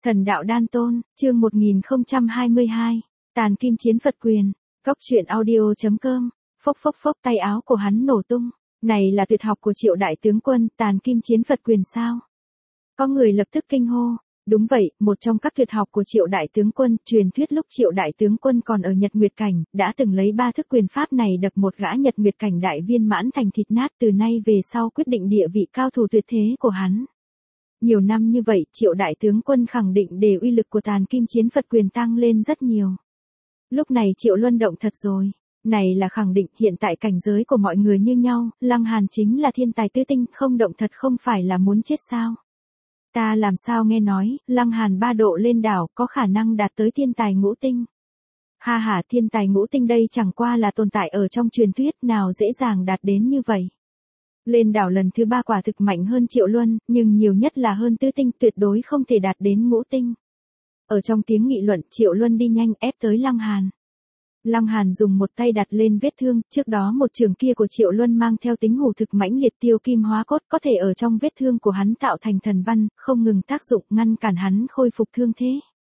Thần đạo đan tôn, chương 1022, tàn kim chiến Phật quyền, góc truyện audio.com, phốc phốc phốc tay áo của hắn nổ tung, này là tuyệt học của Triệu đại tướng quân, tàn kim chiến Phật quyền sao? Có người lập tức kinh hô, đúng vậy, một trong các tuyệt học của Triệu đại tướng quân, truyền thuyết lúc Triệu đại tướng quân còn ở Nhật Nguyệt Cảnh, đã từng lấy 3 thức quyền pháp này đập một gã Nhật Nguyệt Cảnh đại viên mãn thành thịt nát, từ nay về sau quyết định địa vị cao thủ tuyệt thế của hắn. Nhiều năm như vậy, Triệu đại tướng quân khẳng định để uy lực của tàn kim chiến Phật quyền tăng lên rất nhiều. Lúc này Triệu Luân động thật rồi. Này là khẳng định hiện tại cảnh giới của mọi người như nhau, Lăng Hàn chính là thiên tài tứ tinh, không động thật không phải là muốn chết sao. Ta làm sao nghe nói, Lăng Hàn 3 độ lên đảo có khả năng đạt tới thiên tài ngũ tinh. Ha ha, thiên tài ngũ tinh đây chẳng qua là tồn tại ở trong truyền thuyết, nào dễ dàng đạt đến như vậy. Lên đảo lần thứ 3 quả thực mạnh hơn Triệu Luân, nhưng nhiều nhất là hơn tứ tinh, tuyệt đối không thể đạt đến ngũ tinh. Ở trong tiếng nghị luận, Triệu Luân đi nhanh ép tới Lăng Hàn. Lăng Hàn dùng một tay đặt lên vết thương, trước đó một trường kia của Triệu Luân mang theo tính hủ thực mãnh liệt tiêu kim hóa cốt, có thể ở trong vết thương của hắn tạo thành thần văn, không ngừng tác dụng ngăn cản hắn khôi phục thương thế.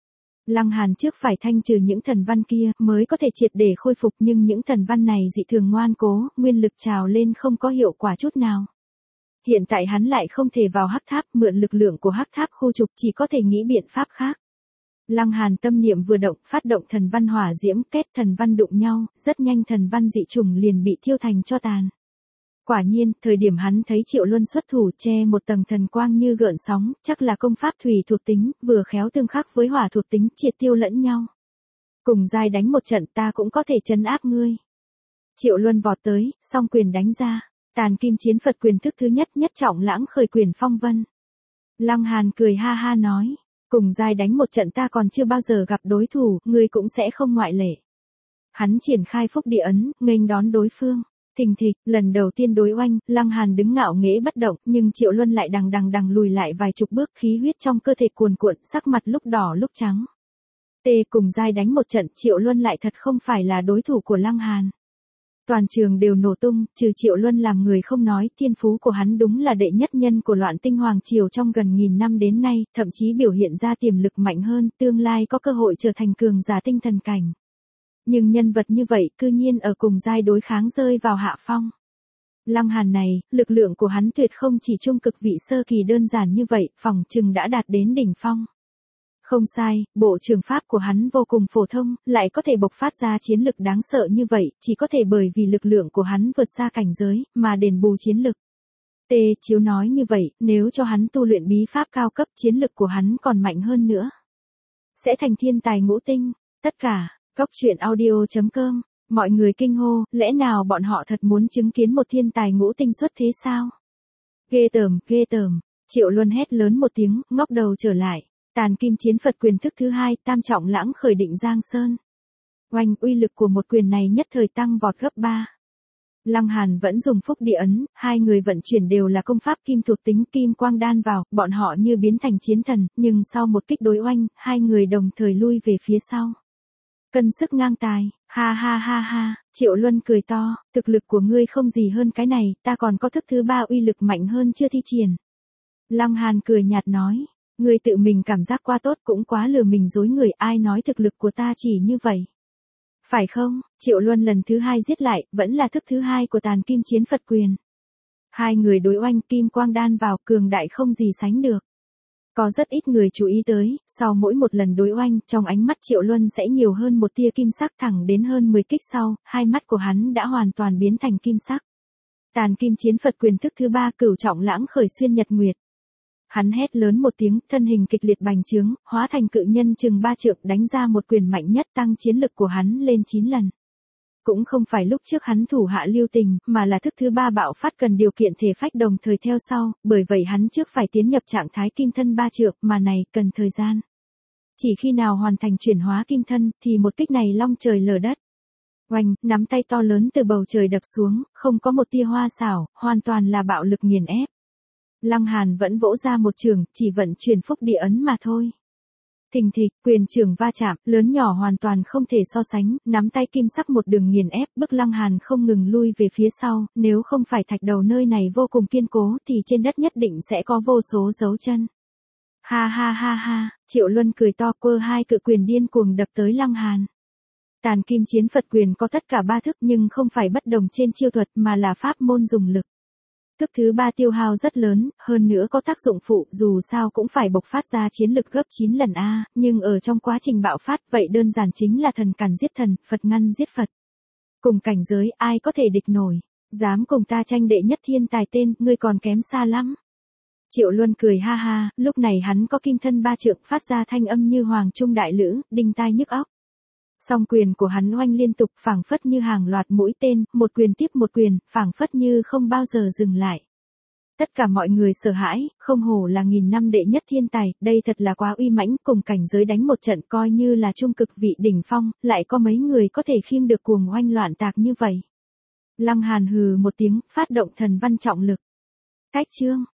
Lăng Hàn trước phải thanh trừ những thần văn kia mới có thể triệt để khôi phục, nhưng những thần văn này dị thường ngoan cố, nguyên lực trào lên không có hiệu quả chút nào. Hiện tại hắn lại không thể vào hắc tháp, mượn lực lượng của hắc tháp khu trục, chỉ có thể nghĩ biện pháp khác. Lăng Hàn tâm niệm vừa động, phát động thần văn hỏa diễm, kết thần văn đụng nhau, rất nhanh thần văn dị trùng liền bị thiêu thành tro tàn. Quả nhiên, thời điểm hắn thấy Triệu Luân xuất thủ che một tầng thần quang như gợn sóng, chắc là công pháp thủy thuộc tính, vừa khéo tương khắc với hỏa thuộc tính, triệt tiêu lẫn nhau. Cùng giai đánh một trận, ta cũng có thể trấn áp ngươi. Triệu Luân vọt tới, song quyền đánh ra, tàn kim chiến Phật quyền thức thứ nhất, nhất trọng lãng khởi quyền phong vân. Lăng Hàn cười ha ha nói, cùng giai đánh một trận ta còn chưa bao giờ gặp đối thủ, ngươi cũng sẽ không ngoại lệ. Hắn triển khai phúc địa ấn, nghênh đón đối phương. Thình thịch, lần đầu tiên đối oanh, Lăng Hàn đứng ngạo nghễ bất động, nhưng Triệu Luân lại đằng lùi lại vài chục bước, khí huyết trong cơ thể cuồn cuộn, sắc mặt lúc đỏ lúc trắng. Cùng giai đánh một trận, Triệu Luân lại thật không phải là đối thủ của Lăng Hàn. Toàn trường đều nổ tung, trừ Triệu Luân làm người không nói, thiên phú của hắn đúng là đệ nhất nhân của loạn tinh hoàng triều trong gần 1000 năm đến nay, thậm chí biểu hiện ra tiềm lực mạnh hơn, tương lai có cơ hội trở thành cường giả tinh thần cảnh. Nhưng nhân vật như vậy cư nhiên ở cùng giai đối kháng rơi vào hạ phong. Lăng Hàn này, lực lượng của hắn tuyệt không chỉ trung cực vị sơ kỳ đơn giản như vậy, phỏng chừng đã đạt đến đỉnh phong. Không sai, bộ trường pháp của hắn vô cùng phổ thông, lại có thể bộc phát ra chiến lực đáng sợ như vậy, chỉ có thể bởi vì lực lượng của hắn vượt xa cảnh giới, mà đền bù chiến lực. Chiếu nói như vậy, nếu cho hắn tu luyện bí pháp cao cấp, chiến lực của hắn còn mạnh hơn nữa. Sẽ thành thiên tài ngũ tinh, tất cả. Góc truyện audio.com, mọi người kinh hô, lẽ nào bọn họ thật muốn chứng kiến một thiên tài ngũ tinh xuất thế sao? Ghê tởm, Triệu Luân hét lớn một tiếng, ngóc đầu trở lại, tàn kim chiến Phật quyền thức thứ 2, tam trọng lãng khởi định Giang Sơn. Oanh, uy lực của một quyền này nhất thời tăng vọt gấp 3. Lăng Hàn vẫn dùng phúc địa ấn, hai người vận chuyển đều là công pháp kim thuộc tính, kim quang đan vào, bọn họ như biến thành chiến thần, nhưng sau một kích đối oanh, hai người đồng thời lui về phía sau. Cân sức ngang tài, ha ha ha ha, Triệu Luân cười to, thực lực của ngươi không gì hơn cái này, ta còn có thức thứ 3 uy lực mạnh hơn chưa thi triển. Lăng Hàn cười nhạt nói, ngươi tự mình cảm giác quá tốt cũng quá lừa mình dối người, ai nói thực lực của ta chỉ như vậy. Phải không, Triệu Luân lần thứ 2 giết lại, vẫn là thức thứ 2 của tàn kim chiến Phật quyền. Hai người đối oanh, kim quang đan vào, cường đại không gì sánh được. Có rất ít người chú ý tới, sau mỗi một lần đối oanh, trong ánh mắt Triệu Luân sẽ nhiều hơn một tia kim sắc, thẳng đến hơn 10 kích sau, hai mắt của hắn đã hoàn toàn biến thành kim sắc. Tàn kim chiến Phật quyền thức thứ 3, cửu trọng lãng khởi xuyên nhật nguyệt. Hắn hét lớn một tiếng, thân hình kịch liệt bành trướng, hóa thành cự nhân chừng 3 trượng, đánh ra một quyền mạnh nhất, tăng chiến lực của hắn lên 9 lần. Cũng không phải lúc trước hắn thủ hạ lưu tình, mà là thức thứ 3 bạo phát cần điều kiện thể phách đồng thời theo sau, bởi vậy hắn trước phải tiến nhập trạng thái kim thân 3 trượng, mà này cần thời gian. Chỉ khi nào hoàn thành chuyển hóa kim thân, thì một kích này long trời lở đất. Oanh, nắm tay to lớn từ bầu trời đập xuống, không có một tia hoa xảo, hoàn toàn là bạo lực nghiền ép. Lăng Hàn vẫn vỗ ra một trường, chỉ vận chuyển phúc địa ấn mà thôi. Thình thịch, quyền trường va chạm, lớn nhỏ hoàn toàn không thể so sánh, nắm tay kim sắc một đường nghiền ép, bức Lăng Hàn không ngừng lui về phía sau, nếu không phải thạch đầu nơi này vô cùng kiên cố thì trên đất nhất định sẽ có vô số dấu chân. Ha ha ha ha, Triệu Luân cười to quơ hai cự quyền điên cuồng đập tới Lăng Hàn. Tàn kim chiến Phật quyền có tất cả ba thức nhưng không phải bất đồng trên chiêu thuật mà là pháp môn dùng lực. Thức thứ ba tiêu hao rất lớn, hơn nữa có tác dụng phụ, dù sao cũng phải bộc phát ra chiến lực gấp 9 lần A, nhưng ở trong quá trình bạo phát vậy đơn giản chính là thần càn giết thần, Phật ngăn giết Phật. Cùng cảnh giới ai có thể địch nổi, dám cùng ta tranh đệ nhất thiên tài tên, ngươi còn kém xa lắm. Triệu Luân cười ha ha, lúc này hắn có kim thân ba trượng phát ra thanh âm như hoàng trung đại lữ, đinh tai nhức óc. Song quyền của hắn oanh liên tục phảng phất như hàng loạt mũi tên, một quyền tiếp một quyền, phảng phất như không bao giờ dừng lại. Tất cả mọi người sợ hãi, không hổ là 1000 năm đệ nhất thiên tài, đây thật là quá uy mãnh, cùng cảnh giới đánh một trận coi như là trung cực vị đỉnh phong, lại có mấy người có thể khiêng được cuồng oanh loạn tạc như vậy. Lăng Hàn hừ một tiếng, phát động thần văn trọng lực. Cách chương